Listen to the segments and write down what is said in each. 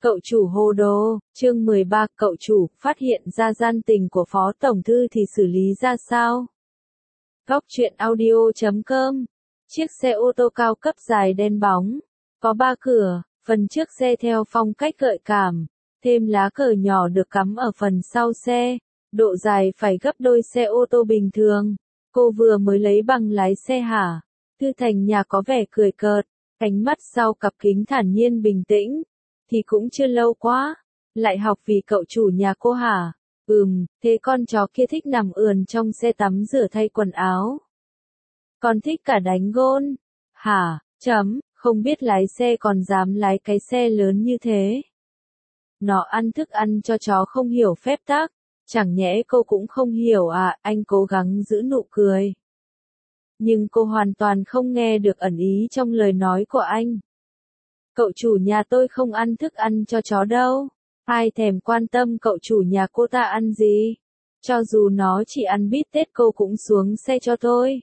Cậu chủ hồ đồ, chương 13, cậu chủ phát hiện ra gian tình của phó tổng thư thì xử lý ra sao? Góc truyện audio.com. Chiếc xe ô tô cao cấp dài đen bóng, có 3 cửa, phần trước xe theo phong cách gợi cảm, thêm lá cờ nhỏ được cắm ở phần sau xe, độ dài phải gấp đôi xe ô tô bình thường. Cô vừa mới lấy bằng lái xe hả? Thư Thành Nhạc có vẻ cười cợt, ánh mắt sau cặp kính thản nhiên bình tĩnh. Thì cũng chưa lâu quá, lại học vì cậu chủ nhà cô hả? Thế con chó kia thích nằm ườn trong xe tắm rửa thay quần áo. Con thích cả đánh gôn. Hả? Không biết lái xe còn dám lái cái xe lớn như thế. Nó ăn thức ăn cho chó không hiểu phép tắc. Chẳng nhẽ cô cũng không hiểu à? Anh cố gắng giữ nụ cười. Nhưng cô hoàn toàn không nghe được ẩn ý trong lời nói của anh. Cậu chủ nhà tôi không ăn thức ăn cho chó đâu. Ai thèm quan tâm cậu chủ nhà cô ta ăn gì. Cho dù nó chỉ ăn bít tết cô cũng xuống xe cho tôi.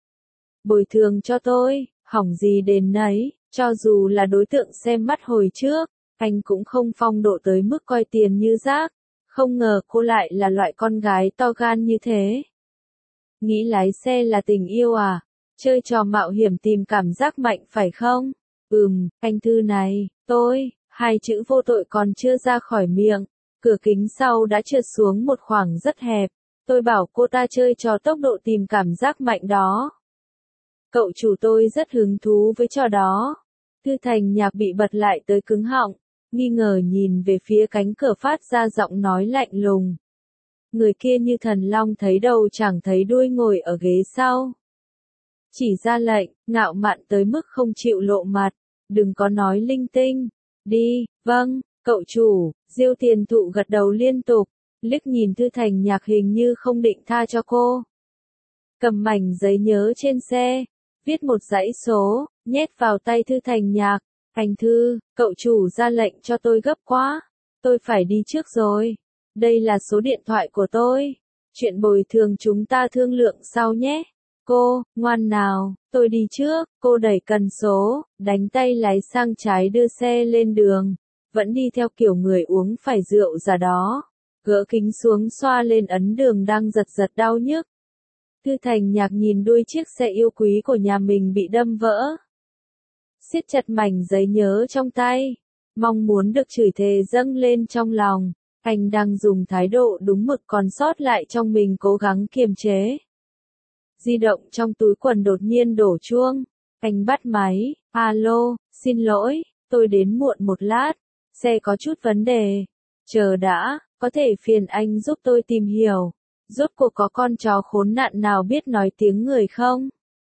Bồi thường cho tôi, hỏng gì đến nấy. Cho dù là đối tượng xem mắt hồi trước, anh cũng không phong độ tới mức coi tiền như rác. Không ngờ cô lại là loại con gái to gan như thế. Nghĩ lái xe là tình yêu à? Chơi trò mạo hiểm tìm cảm giác mạnh phải không? Anh Thư này, hai chữ vô tội còn chưa ra khỏi miệng, cửa kính sau đã trượt xuống một khoảng rất hẹp. Tôi bảo cô ta chơi trò tốc độ tìm cảm giác mạnh đó. Cậu chủ tôi rất hứng thú với trò đó. Thư Thành Nhạc bị bật lại tới cứng họng, nghi ngờ nhìn về phía cánh cửa phát ra giọng nói lạnh lùng. Người kia như thần long thấy đầu chẳng thấy đuôi ngồi ở ghế sau. Chỉ ra lệnh, ngạo mạn tới mức không chịu lộ mặt. Đừng có nói linh tinh. Đi, vâng, cậu chủ. Diêu Tiền Thụ gật đầu liên tục, liếc nhìn Thư Thành Nhạc hình như không định tha cho cô. Cầm mảnh giấy nhớ trên xe, viết một dãy số, nhét vào tay Thư Thành Nhạc. Anh Thư, cậu chủ ra lệnh cho tôi gấp quá. Tôi phải đi trước rồi. Đây là số điện thoại của tôi. Chuyện bồi thường chúng ta thương lượng sau nhé. Cô, ngoan nào, tôi đi trước. Cô đẩy cần số, đánh tay lái sang trái đưa xe lên đường. Vẫn đi theo kiểu người uống phải rượu ra đó. Gỡ kính xuống xoa lên ấn đường đang giật giật đau nhức. Thư Thành Nhạc nhìn đuôi chiếc xe yêu quý của nhà mình bị đâm vỡ. Siết chặt mảnh giấy nhớ trong tay. Mong muốn được chửi thề dâng lên trong lòng. Anh đang dùng thái độ đúng mực còn sót lại trong mình cố gắng kiềm chế. Di động trong túi quần đột nhiên đổ chuông. Anh bắt máy. Alo, xin lỗi, tôi đến muộn một lát. Xe có chút vấn đề. Chờ đã, có thể phiền anh giúp tôi tìm hiểu. Rốt cuộc có con chó khốn nạn nào biết nói tiếng người không?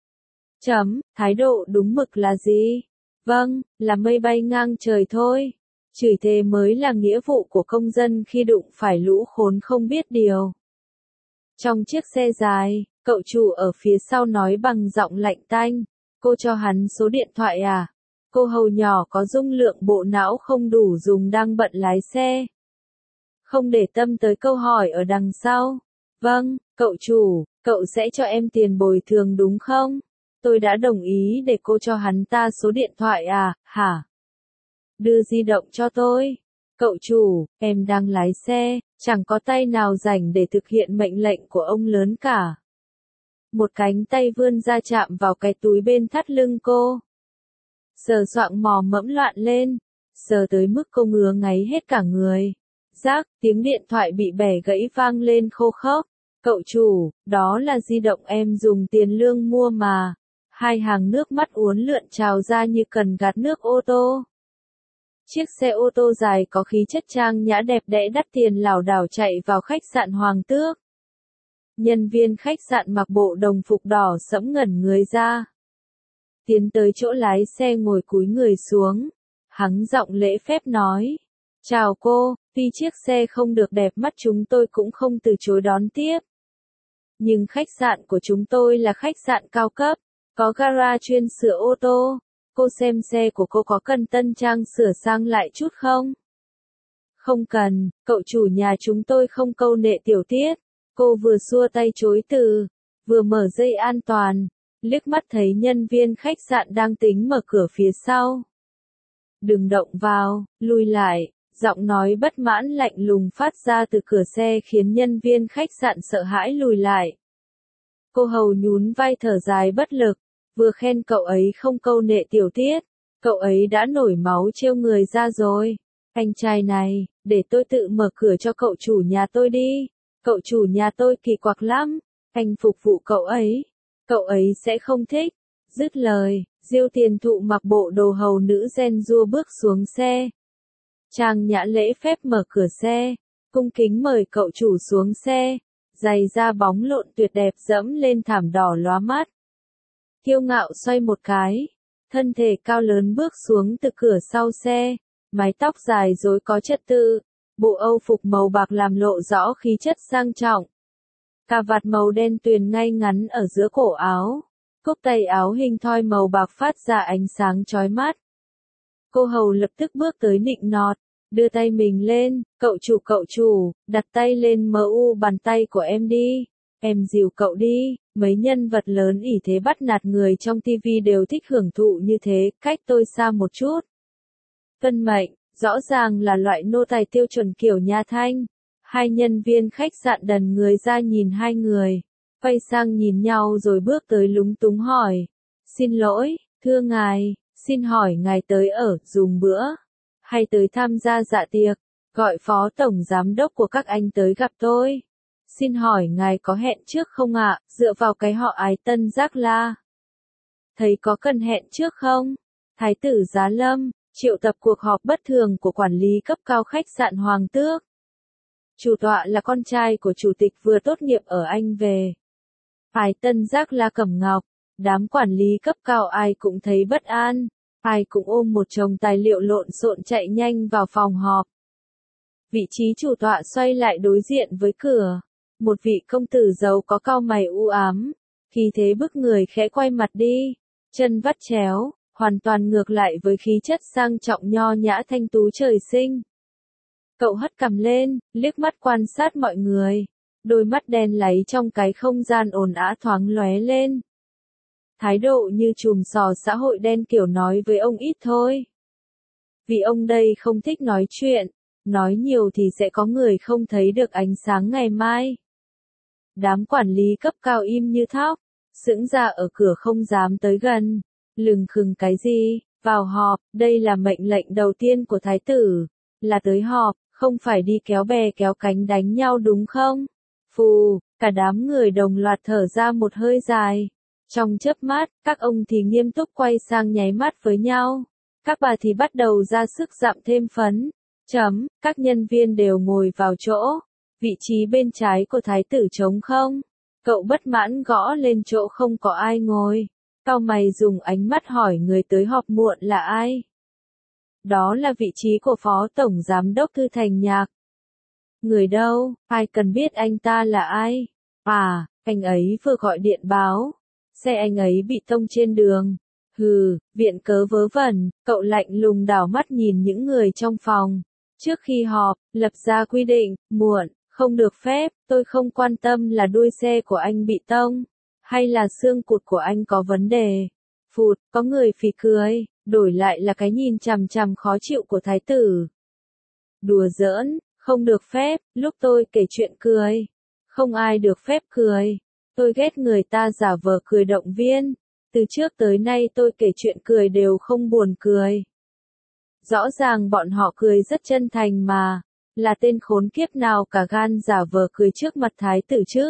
Thái độ đúng mực là gì? Vâng, là mây bay ngang trời thôi. Chửi thề mới là nghĩa vụ của công dân khi đụng phải lũ khốn không biết điều. Trong chiếc xe dài, cậu chủ ở phía sau nói bằng giọng lạnh tanh. Cô cho hắn số điện thoại à? Cô hầu nhỏ có dung lượng bộ não không đủ dùng đang bận lái xe. Không để tâm tới câu hỏi ở đằng sau. Vâng, cậu chủ, cậu sẽ cho em tiền bồi thường đúng không? Tôi đã đồng ý để cô cho hắn ta số điện thoại à, hả? Đưa di động cho tôi. Cậu chủ, em đang lái xe, chẳng có tay nào rảnh để thực hiện mệnh lệnh của ông lớn cả. Một cánh tay vươn ra chạm vào cái túi bên thắt lưng cô. Sờ soạng mò mẫm loạn lên, sờ tới mức cô ngứa ngáy hết cả người. Rác, tiếng điện thoại bị bẻ gãy vang lên khô khốc. Cậu chủ, đó là di động em dùng tiền lương mua mà. Hai hàng nước mắt uốn lượn trào ra như cần gạt nước ô tô. Chiếc xe ô tô dài có khí chất trang nhã đẹp đẽ đắt tiền lảo đảo chạy vào khách sạn Hoàng Tước. Nhân viên khách sạn mặc bộ đồng phục đỏ sẫm ngẩn người ra. Tiến tới chỗ lái xe ngồi cúi người xuống. Hắng giọng lễ phép nói. Chào cô, tuy chiếc xe không được đẹp mắt chúng tôi cũng không từ chối đón tiếp. Nhưng khách sạn của chúng tôi là khách sạn cao cấp, có gara chuyên sửa ô tô. Cô xem xe của cô có cần tân trang sửa sang lại chút không? Không cần, cậu chủ nhà chúng tôi không câu nệ tiểu tiết. Cô vừa xua tay chối từ, vừa mở dây an toàn, liếc mắt thấy nhân viên khách sạn đang tính mở cửa phía sau. Đừng động vào, lùi lại, Giọng nói bất mãn lạnh lùng phát ra từ cửa xe khiến nhân viên khách sạn sợ hãi lùi lại. Cô hầu nhún vai thở dài bất lực, vừa khen cậu ấy không câu nệ tiểu tiết, cậu ấy đã nổi máu trêu người ra rồi. Anh trai này, để tôi tự mở cửa cho cậu chủ nhà tôi đi, cậu chủ nhà tôi kỳ quặc lắm, anh phục vụ cậu ấy sẽ không thích. Dứt lời, Diêu Tiền Thụ mặc bộ đồ hầu nữ gen rua bước xuống xe. Trang Nhã lễ phép mở cửa xe, cung kính mời cậu chủ xuống xe, giày da bóng lộn tuyệt đẹp dẫm lên thảm đỏ lóa mắt. Kiêu ngạo xoay một cái, thân thể cao lớn bước xuống từ cửa sau xe, mái tóc dài rối có trật tự, bộ âu phục màu bạc làm lộ rõ khí chất sang trọng. Cà vạt màu đen tuyền ngay ngắn ở giữa cổ áo, cúc tay áo hình thoi màu bạc phát ra ánh sáng chói mắt. Cô hầu lập tức bước tới nịnh nọt, đưa tay mình lên, cậu chủ, đặt tay lên mu bàn tay của em đi, em dìu cậu đi, mấy nhân vật lớn ỷ thế bắt nạt người trong tivi đều thích hưởng thụ như thế, cách tôi xa một chút. Tuân mệnh, rõ ràng là loại nô tài tiêu chuẩn kiểu nhà Thanh. Hai nhân viên khách sạn đần người ra nhìn hai người, quay sang nhìn nhau rồi bước tới lúng túng hỏi. Xin lỗi, thưa ngài, xin hỏi ngài tới ở, dùng bữa, hay tới tham gia dạ tiệc, gọi phó tổng giám đốc của các anh tới gặp tôi. Xin hỏi ngài có hẹn trước không ạ, dựa vào cái họ Ái Tân Giác La. Thấy có cần hẹn trước không? Thái tử Giá Lâm, triệu tập cuộc họp bất thường của quản lý cấp cao khách sạn Hoàng Tước. Chủ tọa là con trai của chủ tịch vừa tốt nghiệp ở Anh về. Ái Tân Giác La cầm ngọc, đám quản lý cấp cao ai cũng thấy bất an, ai cũng ôm một chồng tài liệu lộn xộn chạy nhanh vào phòng họp. Vị trí chủ tọa xoay lại đối diện với cửa, một vị công tử giàu có cau mày u ám, khí thế bức người khẽ quay mặt đi, chân vắt chéo, hoàn toàn ngược lại với khí chất sang trọng nho nhã thanh tú trời sinh. Cậu hất cằm lên, liếc mắt quan sát mọi người, đôi mắt đen láy trong cái không gian ồn ào thoáng lóe lên. Thái độ như chùm sò xã hội đen kiểu nói với ông ít thôi. Vì ông đây không thích nói chuyện, nói nhiều thì sẽ có người không thấy được ánh sáng ngày mai. Đám quản lý cấp cao im như thóc, sững ra ở cửa không dám tới gần, lừng khừng cái gì, vào họp, đây là mệnh lệnh đầu tiên của thái tử, là tới họp, không phải đi kéo bè kéo cánh đánh nhau đúng không? Phù, cả đám người đồng loạt thở ra một hơi dài. Trong chớp mắt, các ông thì nghiêm túc quay sang nháy mắt với nhau. Các bà thì bắt đầu ra sức dặm thêm phấn. Các nhân viên đều ngồi vào chỗ. Vị trí bên trái của thái tử trống không? Cậu bất mãn gõ lên chỗ không có ai ngồi. Cau mày dùng ánh mắt hỏi người tới họp muộn là ai? Đó là vị trí của phó tổng giám đốc Thư Thành Nhạc. Người đâu, ai cần biết anh ta là ai? À, anh ấy vừa gọi điện báo. Xe anh ấy bị tông trên đường. Hừ, viện cớ vớ vẩn, cậu lạnh lùng đảo mắt nhìn những người trong phòng. Trước khi họp, lập ra quy định, muộn, không được phép, tôi không quan tâm là đuôi xe của anh bị tông, hay là xương cụt của anh có vấn đề. Phụt, có người phì cười, đổi lại là cái nhìn chằm chằm khó chịu của thái tử. Đùa giỡn, không được phép, lúc tôi kể chuyện cười. Không ai được phép cười. Tôi ghét người ta giả vờ cười động viên. Từ trước tới nay tôi kể chuyện cười đều không buồn cười. Rõ ràng bọn họ cười rất chân thành mà. Là tên khốn kiếp nào cả gan giả vờ cười trước mặt thái tử chứ?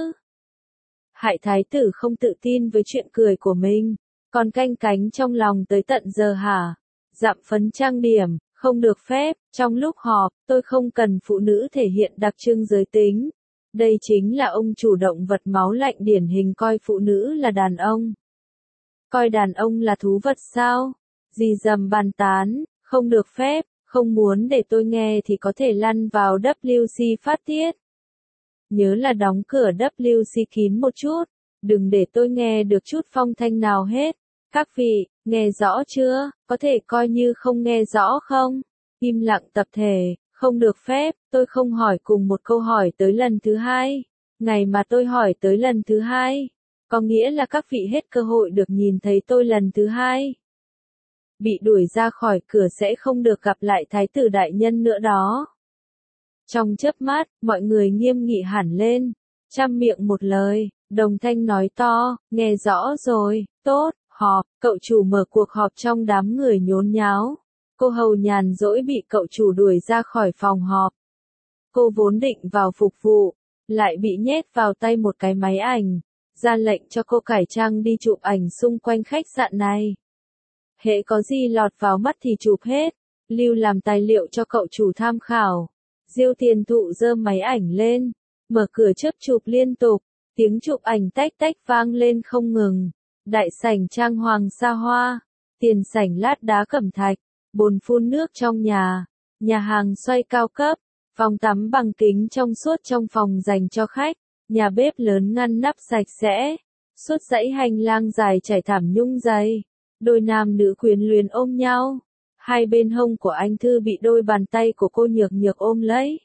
Hại thái tử không tự tin với chuyện cười của mình. Còn canh cánh trong lòng tới tận giờ hả? Dặm phấn trang điểm, không được phép. Trong lúc họp, tôi không cần phụ nữ thể hiện đặc trưng giới tính. Đây chính là ông chủ động vật máu lạnh điển hình coi phụ nữ là đàn ông. Coi đàn ông là thú vật sao? Gì dầm bàn tán, không được phép, không muốn để tôi nghe thì có thể lăn vào WC phát tiết. Nhớ là đóng cửa WC kín một chút, đừng để tôi nghe được chút phong thanh nào hết. Các vị, nghe rõ chưa, có thể coi như không nghe rõ không? Im lặng tập thể. Không được phép, tôi không hỏi cùng một câu hỏi tới lần thứ hai. Ngày mà tôi hỏi tới lần thứ hai, có nghĩa là các vị hết cơ hội được nhìn thấy tôi lần thứ hai. bị đuổi ra khỏi cửa sẽ không được gặp lại thái tử đại nhân nữa đó. Trong chớp mắt, mọi người nghiêm nghị hẳn lên, trăm miệng một lời, đồng thanh nói to, nghe rõ rồi, tốt, họp, cậu chủ mở cuộc họp trong đám người nhốn nháo. Cô hầu nhàn rỗi bị cậu chủ đuổi ra khỏi phòng họp. Cô vốn định vào phục vụ, lại bị nhét vào tay một cái máy ảnh, ra lệnh cho cô cải trang đi chụp ảnh xung quanh khách sạn này. Hễ có gì lọt vào mắt thì chụp hết, lưu làm tài liệu cho cậu chủ tham khảo. Diêu Tiền Thụ giơ máy ảnh lên, mở cửa chớp chụp liên tục, tiếng chụp ảnh tách tách vang lên không ngừng. Đại sảnh trang hoàng xa hoa, tiền sảnh lát đá cẩm thạch, bồn phun nước trong nhà hàng xoay cao cấp, phòng tắm bằng kính trong suốt trong phòng dành cho khách, nhà bếp lớn ngăn nắp sạch sẽ, suốt dãy hành lang dài trải thảm nhung dày, đôi nam nữ quyến luyến ôm nhau, hai bên hông của anh Thư bị đôi bàn tay của cô nhược nhược ôm lấy.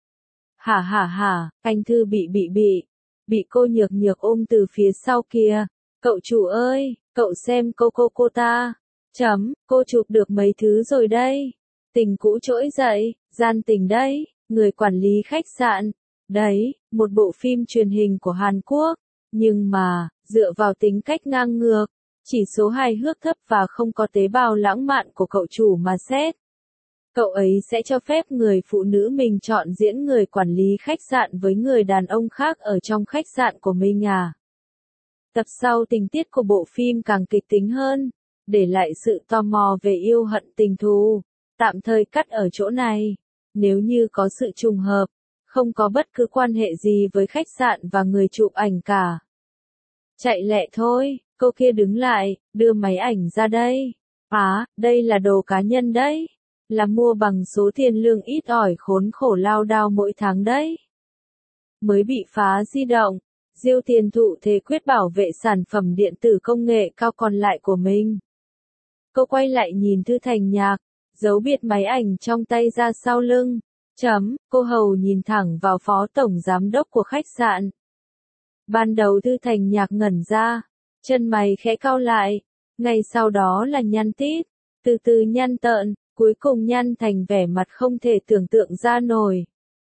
Hả, anh Thư bị cô nhược nhược ôm từ phía sau kìa, cậu chủ ơi, cậu xem cô ta, cô chụp được mấy thứ rồi đây, tình cũ trỗi dậy, gian tình đấy, người quản lý khách sạn, đấy, một bộ phim truyền hình của Hàn Quốc, nhưng mà, dựa vào tính cách ngang ngược, chỉ số hài hước thấp và không có tế bào lãng mạn của cậu chủ mà xét. Cậu ấy sẽ cho phép người phụ nữ mình chọn diễn người quản lý khách sạn với người đàn ông khác ở trong khách sạn của mình à? Tập sau tình tiết của bộ phim càng kịch tính hơn, để lại sự tò mò về yêu hận tình thù. Tạm thời cắt ở chỗ này. Nếu như có sự trùng hợp, không có bất cứ quan hệ gì với khách sạn và người chụp ảnh cả. Chạy lẹ thôi, cô kia đứng lại, đưa máy ảnh ra đây. Đây là đồ cá nhân đấy. Là mua bằng số tiền lương ít ỏi khốn khổ lao đao mỗi tháng đấy. Mới bị phá di động, Diêu Tiền Thụ thề quyết bảo vệ sản phẩm điện tử công nghệ cao còn lại của mình. Cô quay lại nhìn Thư Thành Nhạc, giấu biệt máy ảnh trong tay ra sau lưng. Cô hầu nhìn thẳng vào phó tổng giám đốc của khách sạn. Ban đầu Thư Thành Nhạc ngẩn ra, chân mày khẽ cau lại, ngay sau đó là nhăn tít, từ từ nhăn tợn, cuối cùng nhăn thành vẻ mặt không thể tưởng tượng ra nổi.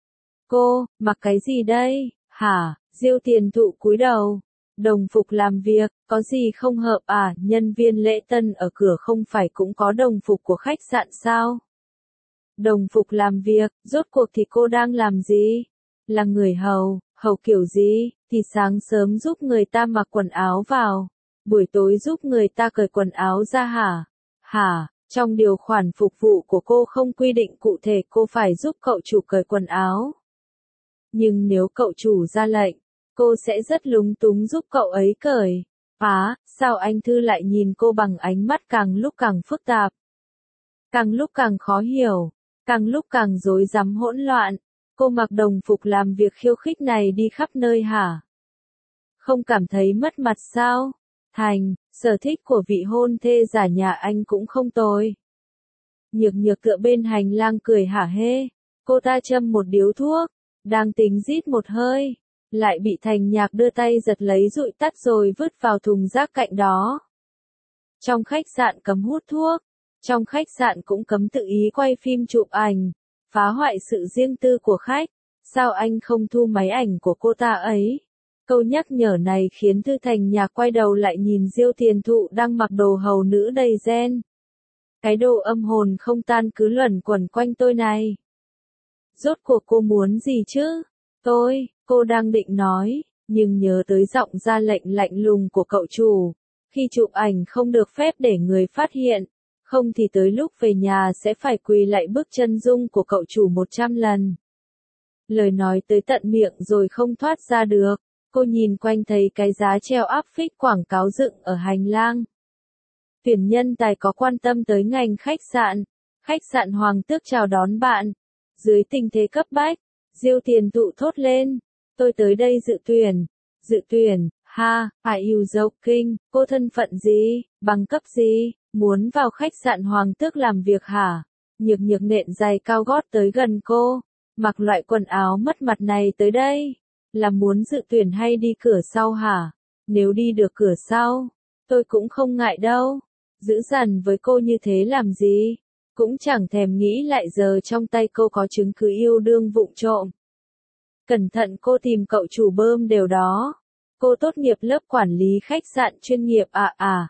Cô, mặc cái gì đây, hả? Diêu Tiền Thụ cúi đầu. Đồng phục làm việc, có gì không hợp à? Nhân viên lễ tân ở cửa không phải cũng có đồng phục của khách sạn sao? Đồng phục làm việc, rốt cuộc thì cô đang làm gì? Là người hầu kiểu gì? Thì sáng sớm giúp người ta mặc quần áo vào, buổi tối giúp người ta cởi quần áo ra hả? Trong điều khoản phục vụ của cô không quy định cụ thể cô phải giúp cậu chủ cởi quần áo. Nhưng nếu cậu chủ ra lệnh, cô sẽ rất lúng túng giúp cậu ấy cởi. Sao anh Thư lại nhìn cô bằng ánh mắt càng lúc càng phức tạp, càng lúc càng khó hiểu, càng lúc càng rối rắm hỗn loạn. Cô mặc đồng phục làm việc khiêu khích này đi khắp nơi hả? Không cảm thấy mất mặt sao? Sở thích của vị hôn thê giả nhà anh cũng không tồi. Nhược nhược tựa bên hành lang cười hả hê. Cô ta châm một điếu thuốc, đang tính rít một hơi, lại bị Thành Nhạc đưa tay giật lấy dụi tắt rồi vứt vào thùng rác cạnh đó. Trong khách sạn cấm hút thuốc, trong khách sạn cũng cấm tự ý quay phim chụp ảnh, phá hoại sự riêng tư của khách. Sao anh không thu máy ảnh của cô ta ấy? Câu nhắc nhở này khiến Thư Thành Nhạc quay đầu lại nhìn Diêu Tiền Thụ đang mặc đồ hầu nữ đầy ren. Cái đồ âm hồn không tan cứ luẩn quẩn quanh tôi này. Rốt cuộc cô muốn gì chứ? Cô đang định nói, nhưng nhớ tới giọng ra lệnh lạnh lùng của cậu chủ. Khi chụp ảnh không được phép để người phát hiện, không thì tới lúc về nhà sẽ phải quỳ lạy bức chân dung của cậu chủ 100 lần. Lời nói tới tận miệng rồi không thoát ra được. Cô nhìn quanh thấy cái giá treo áp phích quảng cáo dựng ở hành lang. Tuyển nhân tài có quan tâm tới ngành khách sạn Hoàng Tước chào đón bạn. Dưới tình thế cấp bách, Diêu Tiền Thụ thốt lên, tôi tới đây dự tuyển, are you joking, cô thân phận gì, bằng cấp gì, muốn vào khách sạn Hoàng Tước làm việc hả? Nhược nhược nện giày cao gót tới gần cô, mặc loại quần áo mất mặt này tới đây. Là muốn dự tuyển hay đi cửa sau hả? Nếu đi được cửa sau, tôi cũng không ngại đâu. Dữ dằn với cô như thế làm gì? Cũng chẳng thèm nghĩ lại giờ trong tay cô có chứng cứ yêu đương vụng trộm. Cẩn thận cô tìm cậu chủ bơm đều đó. Cô tốt nghiệp lớp quản lý khách sạn chuyên nghiệp à?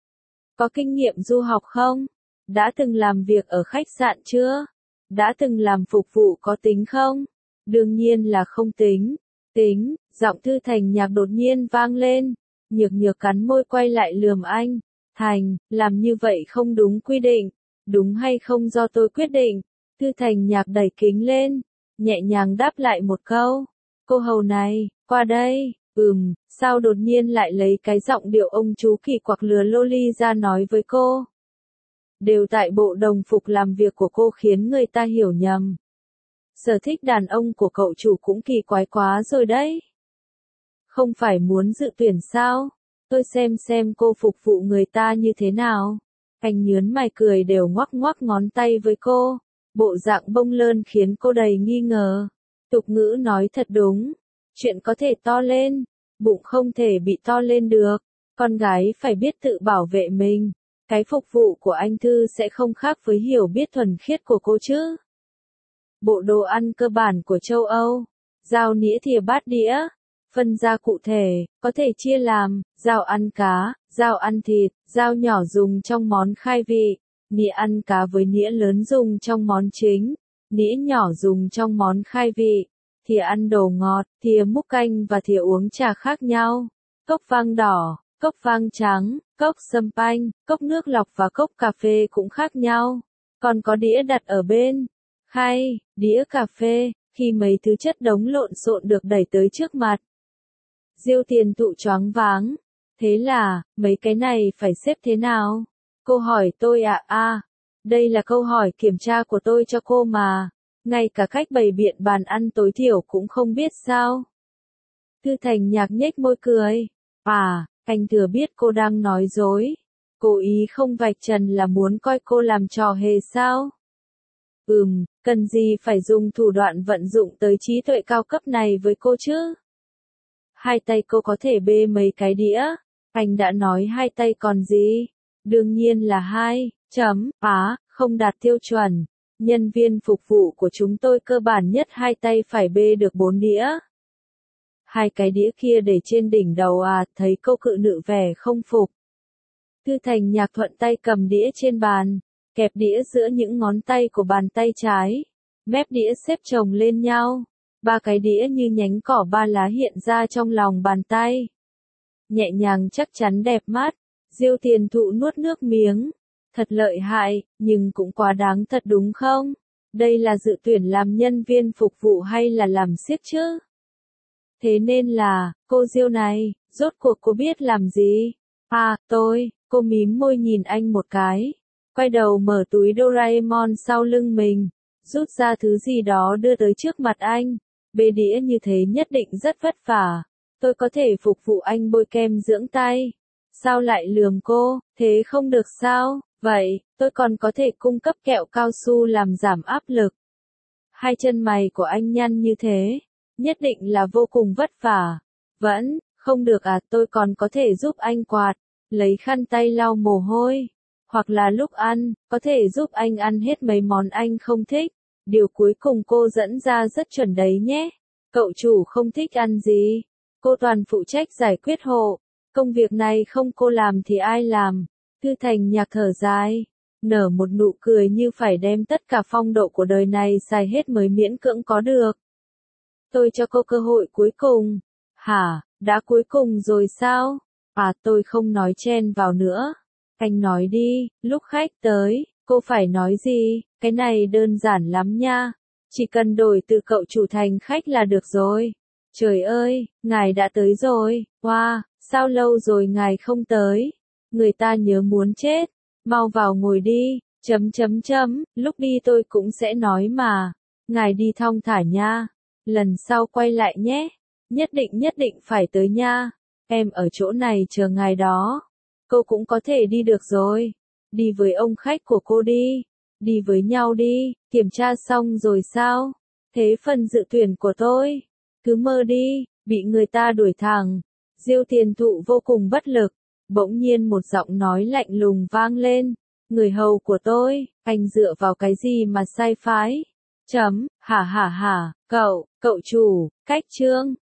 Có kinh nghiệm du học không? Đã từng làm việc ở khách sạn chưa? Đã từng làm phục vụ có tính không? Đương nhiên là không tính. Tính, giọng Thư Thành Nhạc đột nhiên vang lên. Nhược Nhược cắn môi quay lại lườm anh. Thành, làm như vậy không đúng quy định. Đúng hay không do tôi quyết định. Thư Thành Nhạc đẩy kính lên, nhẹ nhàng đáp lại một câu. Cô hầu này, qua đây. Sao đột nhiên lại lấy cái giọng điệu ông chú kỳ quặc lừa loli ra nói với cô. Đều tại bộ đồng phục làm việc của cô khiến người ta hiểu nhầm. Sở thích đàn ông của cậu chủ cũng kỳ quái quá rồi đấy. Không phải muốn dự tuyển sao? Tôi xem cô phục vụ người ta như thế nào. Anh nhớn mày cười đều ngoắc ngoắc ngón tay với cô. Bộ dạng bông lơn khiến cô đầy nghi ngờ. Tục ngữ nói thật đúng. Chuyện có thể to lên, bụng không thể bị to lên được. Con gái phải biết tự bảo vệ mình. Cái phục vụ của anh Thư sẽ không khác với hiểu biết thuần khiết của cô chứ. Bộ đồ ăn cơ bản của châu Âu. Dao nĩa thìa bát đĩa. Phân ra cụ thể, có thể chia làm, dao ăn cá, dao ăn thịt, dao nhỏ dùng trong món khai vị, nĩa ăn cá với nĩa lớn dùng trong món chính, nĩa nhỏ dùng trong món khai vị, thìa ăn đồ ngọt, thìa múc canh và thìa uống trà khác nhau, cốc vang đỏ, cốc vang trắng, cốc sâm panh, cốc nước lọc và cốc cà phê cũng khác nhau, còn có đĩa đặt ở bên khay, đĩa cà phê, khi mấy thứ chất đống lộn xộn được đẩy tới trước mặt. Diêu Tiền Thụ choáng váng. Thế là, mấy cái này phải xếp thế nào? Cô hỏi tôi đây là câu hỏi kiểm tra của tôi cho cô mà. Ngay cả cách bày biện bàn ăn tối thiểu cũng không biết sao? Thư Thành Nhạc nhếch môi cười. Anh thừa biết cô đang nói dối. Cố ý không vạch trần là muốn coi cô làm trò hề sao? Cần gì phải dùng thủ đoạn vận dụng tới trí tuệ cao cấp này với cô chứ? Hai tay cô có thể bê mấy cái đĩa. Anh đã nói hai tay còn gì? Đương nhiên là hai. Không đạt tiêu chuẩn. Nhân viên phục vụ của chúng tôi cơ bản nhất hai tay phải bê được 4 đĩa. Hai cái đĩa kia để trên đỉnh đầu thấy cô cự nữ vẻ không phục. Thư Thành Nhạc thuận tay cầm đĩa trên bàn, kẹp đĩa giữa những ngón tay của bàn tay trái. Mép đĩa xếp chồng lên nhau. 3 cái đĩa như nhánh cỏ ba lá hiện ra trong lòng bàn tay. Nhẹ nhàng chắc chắn đẹp mắt. Diêu Tiền Thụ nuốt nước miếng. Thật lợi hại, nhưng cũng quá đáng thật đúng không? Đây là dự tuyển làm nhân viên phục vụ hay là làm xiếc chứ? Thế nên là, cô Diêu này, rốt cuộc cô biết làm gì? Cô mím môi nhìn anh một cái. Quay đầu mở túi Doraemon sau lưng mình. Rút ra thứ gì đó đưa tới trước mặt anh. Bê đĩa như thế nhất định rất vất vả. Tôi có thể phục vụ anh bôi kem dưỡng tay. Sao lại lườm cô, thế không được sao? Vậy, tôi còn có thể cung cấp kẹo cao su làm giảm áp lực. Hai chân mày của anh nhăn như thế, nhất định là vô cùng vất vả. Vẫn, không được tôi còn có thể giúp anh quạt, lấy khăn tay lau mồ hôi. Hoặc là lúc ăn, có thể giúp anh ăn hết mấy món anh không thích. Điều cuối cùng cô dẫn ra rất chuẩn đấy nhé. Cậu chủ không thích ăn gì. Cô toàn phụ trách giải quyết hộ. Công việc này không cô làm thì ai làm? Thư Thành Nhạc thở dài. Nở một nụ cười như phải đem tất cả phong độ của đời này xài hết mới miễn cưỡng có được. Tôi cho cô cơ hội cuối cùng. Đã cuối cùng rồi sao? Tôi không nói chen vào nữa. Anh nói đi, lúc khách tới, cô phải nói gì? Cái này đơn giản lắm nha. Chỉ cần đổi từ cậu chủ thành khách là được rồi. Trời ơi, ngài đã tới rồi. Wow, sao lâu rồi ngài không tới? Người ta nhớ muốn chết. Mau vào ngồi đi. Lúc đi tôi cũng sẽ nói mà. Ngài đi thong thả nha. Lần sau quay lại nhé. Nhất định phải tới nha. Em ở chỗ này chờ ngài đó. Cô cũng có thể đi được rồi. Đi với ông khách của cô đi. Đi với nhau đi. Kiểm tra xong rồi sao? Thế phần dự tuyển của tôi? Cứ mơ đi. Bị người ta đuổi thẳng. Diêu Tiền Thụ vô cùng bất lực. Bỗng nhiên một giọng nói lạnh lùng vang lên. Người hầu của tôi, anh dựa vào cái gì mà sai phái? Hả, cậu chủ, cách trương.